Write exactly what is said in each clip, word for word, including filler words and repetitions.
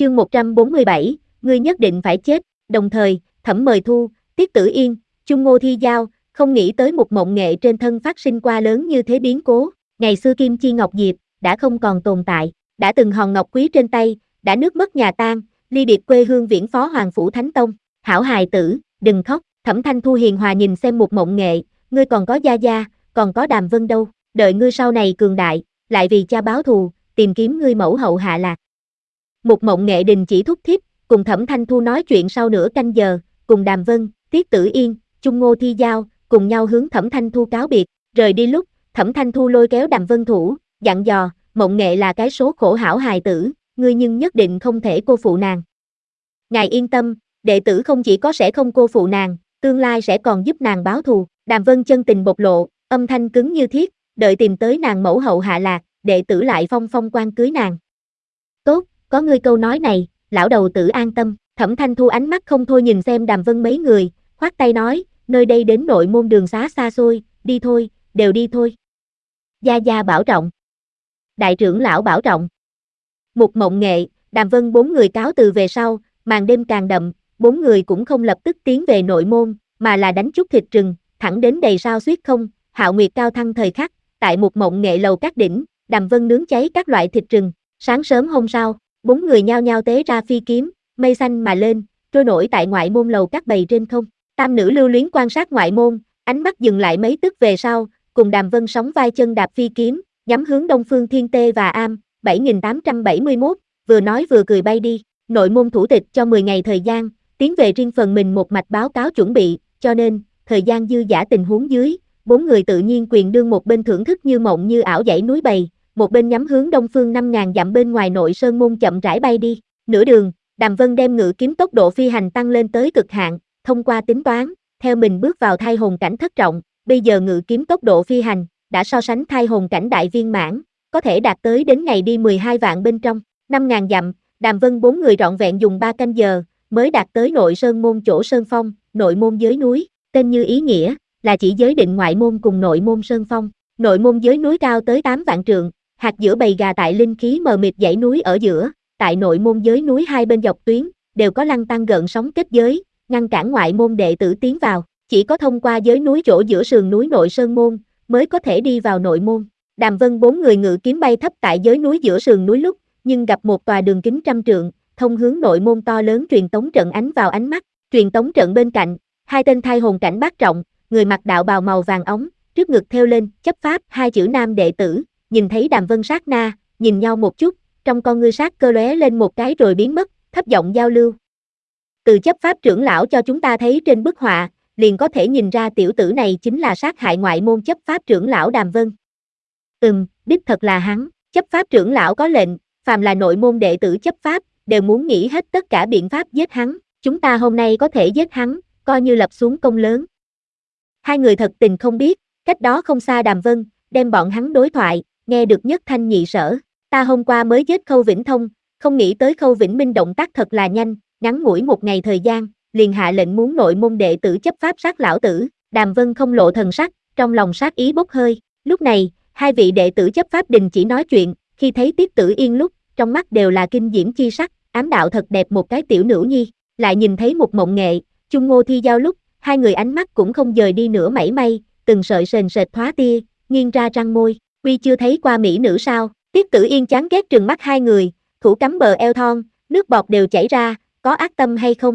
Chương một trăm bốn mươi bảy, ngươi nhất định phải chết, đồng thời, Thẩm Mời Thu, Tiết Tử Yên, Chung Ngô Thi Giao, không nghĩ tới một mộng nghệ trên thân phát sinh qua lớn như thế biến cố, ngày xưa Kim Chi Ngọc Diệp, đã không còn tồn tại, đã từng hòn ngọc quý trên tay, đã nước mất nhà tan, ly biệt quê hương viễn phó Hoàng Phủ Thánh Tông, hảo hài tử, đừng khóc, Thẩm Thanh Thu hiền hòa nhìn xem một mộng nghệ, ngươi còn có Gia Gia, còn có Đàm Vân đâu, đợi ngươi sau này cường đại, lại vì cha báo thù, tìm kiếm ngươi mẫu hậu hạ lạc. Một mộng nghệ đình chỉ thúc thiết, cùng Thẩm Thanh Thu nói chuyện sau nửa canh giờ, cùng Đàm Vân, Tiết Tử Yên, Chung Ngô Thi Giao, cùng nhau hướng Thẩm Thanh Thu cáo biệt, rời đi lúc, Thẩm Thanh Thu lôi kéo Đàm Vân thủ, dặn dò, mộng nghệ là cái số khổ hảo hài tử, ngươi nhưng nhất định không thể cô phụ nàng. Ngài yên tâm, đệ tử không chỉ có sẽ không cô phụ nàng, tương lai sẽ còn giúp nàng báo thù. Đàm Vân chân tình bộc lộ, âm thanh cứng như thiết, đợi tìm tới nàng mẫu hậu hạ lạc, đệ tử lại phong phong quan cưới nàng. Tốt, có ngươi câu nói này, lão đầu tử an tâm. Thẩm Thanh Thu ánh mắt không thôi nhìn xem Đàm Vân mấy người, khoát tay nói, nơi đây đến nội môn đường xá xa xôi, đi thôi, đều đi thôi. Gia Gia bảo trọng. Đại trưởng lão bảo trọng. Một mộng nghệ, Đàm Vân bốn người cáo từ về sau, màn đêm càng đậm, bốn người cũng không lập tức tiến về nội môn, mà là đánh chút thịt rừng, thẳng đến đầy sao xuyết không, hạo nguyệt cao thăng thời khắc, tại một mộng nghệ lầu các đỉnh, Đàm Vân nướng cháy các loại thịt rừng. Sáng sớm hôm sau, bốn người nhao nhao tế ra phi kiếm, mây xanh mà lên, trôi nổi tại ngoại môn lầu các bầy trên không. Tam nữ lưu luyến quan sát ngoại môn, ánh mắt dừng lại mấy tức về sau, cùng Đàm Vân sóng vai chân đạp phi kiếm, nhắm hướng Đông Phương Thiên Tê và Am, bảy nghìn tám trăm bảy mươi mốt, vừa nói vừa cười bay đi. Nội môn thủ tịch cho mười ngày thời gian, tiến về riêng phần mình một mạch báo cáo chuẩn bị, cho nên, thời gian dư dả tình huống dưới, bốn người tự nhiên quyền đương một bên thưởng thức như mộng như ảo dãy núi bầy, một bên nhắm hướng đông phương năm ngàn dặm bên ngoài nội sơn môn chậm rãi bay đi. Nửa đường, Đàm Vân đem ngự kiếm tốc độ phi hành tăng lên tới cực hạn, thông qua tính toán, theo mình bước vào thai hồn cảnh thất trọng, bây giờ ngự kiếm tốc độ phi hành, đã so sánh thai hồn cảnh đại viên mãn, có thể đạt tới đến ngày đi mười hai vạn bên trong, năm ngàn dặm, Đàm Vân bốn người trọn vẹn dùng ba canh giờ, mới đạt tới nội sơn môn chỗ sơn phong, nội môn giới núi, tên như ý nghĩa, là chỉ giới định ngoại môn cùng nội môn sơn phong, nội môn giới núi cao tới tám vạn trượng, hạt giữa bầy gà tại linh khí mờ mịt dãy núi ở giữa, tại nội môn giới núi hai bên dọc tuyến, đều có lăng tăng gợn sóng kết giới, ngăn cản ngoại môn đệ tử tiến vào, chỉ có thông qua giới núi chỗ giữa sườn núi nội sơn môn, mới có thể đi vào nội môn. Đàm Vân bốn người ngự kiếm bay thấp tại giới núi giữa sườn núi lúc, nhưng gặp một tòa đường kính trăm trượng, thông hướng nội môn to lớn truyền tống trận ánh vào ánh mắt, truyền tống trận bên cạnh, hai tên thai hồn cảnh bát trọng, người mặc đạo bào màu vàng óng, trước ngực thêu lên, chấp pháp, hai chữ nam đệ tử, nhìn thấy Đàm Vân sát na, nhìn nhau một chút, trong con ngươi sát cơ lóe lên một cái rồi biến mất, thấp giọng giao lưu. Từ chấp pháp trưởng lão cho chúng ta thấy trên bức họa, liền có thể nhìn ra tiểu tử này chính là sát hại ngoại môn chấp pháp trưởng lão Đàm Vân. Ừm, đích thật là hắn, chấp pháp trưởng lão có lệnh, phàm là nội môn đệ tử chấp pháp, đều muốn nghĩ hết tất cả biện pháp giết hắn, chúng ta hôm nay có thể giết hắn, coi như lập xuống công lớn. Hai người thật tình không biết, cách đó không xa Đàm Vân, đem bọn hắn đối thoại, nghe được nhất thanh nhị sở, ta hôm qua mới giết Khâu Vĩnh Thông, không nghĩ tới Khâu Vĩnh Minh động tác thật là nhanh, ngắn ngủi một ngày thời gian, liền hạ lệnh muốn nội môn đệ tử chấp pháp sát lão tử, Đàm Vân không lộ thần sắc, trong lòng sát ý bốc hơi, lúc này, hai vị đệ tử chấp pháp đình chỉ nói chuyện, khi thấy Tiết Tử Yên lúc, trong mắt đều là kinh diễm chi sắc, ám đạo thật đẹp một cái tiểu nữ nhi, lại nhìn thấy một mộng nghệ, Chung Ngô Thi Giao lúc, hai người ánh mắt cũng không dời đi nửa mảy may, từng sợi sền sệt thoá tia, nghiêng ra răng môi, quy chưa thấy qua mỹ nữ sao? Tiết Tử Yên chán ghét trừng mắt hai người, thủ cắm bờ eo thon, nước bọt đều chảy ra, có ác tâm hay không?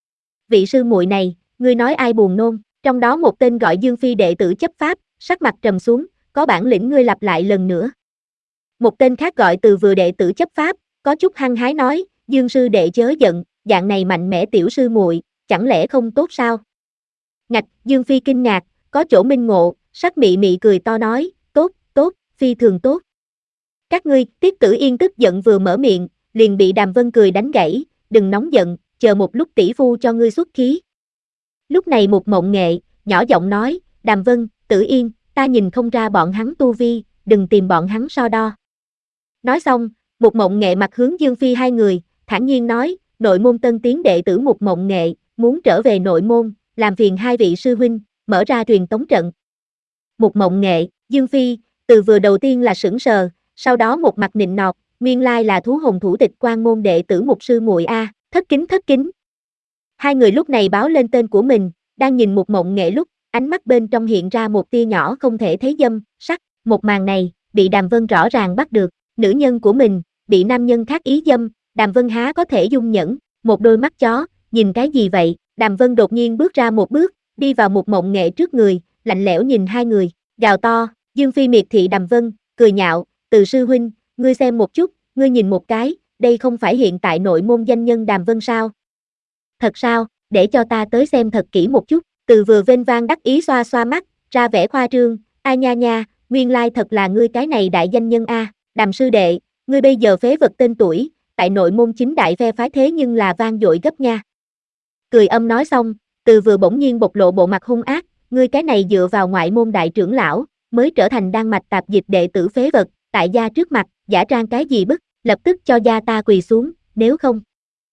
Vị sư muội này, ngươi nói ai buồn nôn? Trong đó một tên gọi Dương Phi đệ tử chấp pháp, sắc mặt trầm xuống, có bản lĩnh ngươi lặp lại lần nữa. Một tên khác gọi Từ Vừa đệ tử chấp pháp, có chút hăng hái nói, Dương sư đệ chớ giận, dạng này mạnh mẽ tiểu sư muội, chẳng lẽ không tốt sao? Ngạch, Dương Phi kinh ngạc, có chỗ minh ngộ, sắc mị mị cười to nói, tốt, tốt, phi thường tốt. Các ngươi, Tiết Tử Yên tức giận vừa mở miệng, liền bị Đàm Vân cười đánh gãy, đừng nóng giận, chờ một lúc tỷ phu cho ngươi xuất khí. Lúc này một mộng nghệ, nhỏ giọng nói, Đàm Vân, Tử Yên, ta nhìn không ra bọn hắn tu vi, đừng tìm bọn hắn so đo. Nói xong, một mộng nghệ mặt hướng Dương Phi hai người, thản nhiên nói, nội môn tân tiến đệ tử một mộng nghệ, muốn trở về nội môn, làm phiền hai vị sư huynh, mở ra truyền tống trận. Một mộng nghệ, Dương Phi, Từ Vừa đầu tiên là sững sờ, sau đó một mặt nịnh nọt, nguyên lai là thú hồn thủ tịch quan môn đệ tử mục sư muội a, thất kính thất kính. Hai người lúc này báo lên tên của mình, đang nhìn một mộng nghệ lúc, ánh mắt bên trong hiện ra một tia nhỏ không thể thấy dâm, sắc, một màn này, bị Đàm Vân rõ ràng bắt được, nữ nhân của mình, bị nam nhân khác ý dâm, Đàm Vân há có thể dung nhẫn, một đôi mắt chó, nhìn cái gì vậy, Đàm Vân đột nhiên bước ra một bước, đi vào một mộng nghệ trước người, lạnh lẽo nhìn hai người, gào to, Dương Phi miệt thị Đàm Vân, cười nhạo, Từ sư huynh, ngươi xem một chút, ngươi nhìn một cái, đây không phải hiện tại nội môn danh nhân Đàm Vân sao? Thật sao, để cho ta tới xem thật kỹ một chút, Từ vừa vênh vang đắc ý xoa xoa mắt, ra vẻ khoa trương, a nha nha, nguyên lai thật là ngươi cái này đại danh nhân a, Đàm sư đệ, ngươi bây giờ phế vật tên tuổi, tại nội môn chính đại phe phái thế nhưng là vang dội gấp nha. Cười âm nói xong, Từ vừa bỗng nhiên bộc lộ bộ mặt hung ác, ngươi cái này dựa vào ngoại môn đại trưởng lão, mới trở thành đan mạch tạp dịch đệ tử phế vật, tại gia trước mặt, giả trang cái gì bức, lập tức cho gia ta quỳ xuống, nếu không.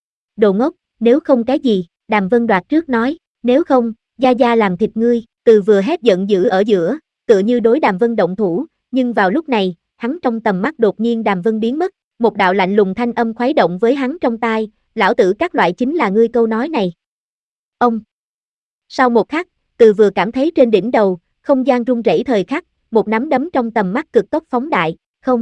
Đồ ngốc, nếu không cái gì, Đàm Vân đoạt trước nói, nếu không, gia gia làm thịt ngươi, Từ vừa hét giận dữ ở giữa, tựa như đối Đàm Vân động thủ, nhưng vào lúc này, hắn trong tầm mắt đột nhiên Đàm Vân biến mất, một đạo lạnh lùng thanh âm khuấy động với hắn trong tai, lão tử các loại chính là ngươi câu nói này. Ông. Sau một khắc, Từ vừa cảm thấy trên đỉnh đầu, không gian rung rẩy thời khắc, một nắm đấm trong tầm mắt cực tốc phóng đại, không.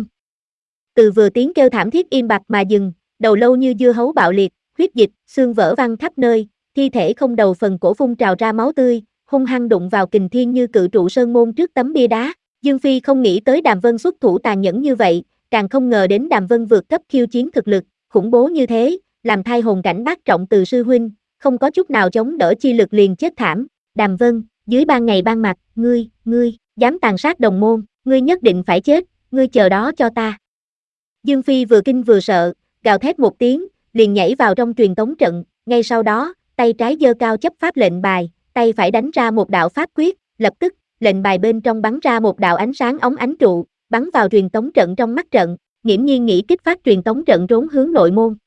Từ vừa tiếng kêu thảm thiết im bặt mà dừng, đầu lâu như dưa hấu bạo liệt, huyết dịch, xương vỡ văng khắp nơi, thi thể không đầu phần cổ phun trào ra máu tươi, hung hăng đụng vào kình thiên như cự trụ sơn môn trước tấm bia đá. Dương Phi không nghĩ tới Đàm Vân xuất thủ tàn nhẫn như vậy, càng không ngờ đến Đàm Vân vượt cấp khiêu chiến thực lực, khủng bố như thế, làm thai hồn cảnh bát trọng Từ sư huynh, không có chút nào chống đỡ chi lực liền chết thảm. Đàm Vân, dưới ban ngày ban mặt, ngươi, ngươi, dám tàn sát đồng môn, ngươi nhất định phải chết, ngươi chờ đó cho ta. Dương Phi vừa kinh vừa sợ, gào thét một tiếng, liền nhảy vào trong truyền tống trận, ngay sau đó, tay trái giơ cao chấp pháp lệnh bài, tay phải đánh ra một đạo pháp quyết, lập tức, lệnh bài bên trong bắn ra một đạo ánh sáng óng ánh trụ, bắn vào truyền tống trận trong mắt trận, nghiễm nhiên nghĩ kích phát truyền tống trận trốn hướng nội môn.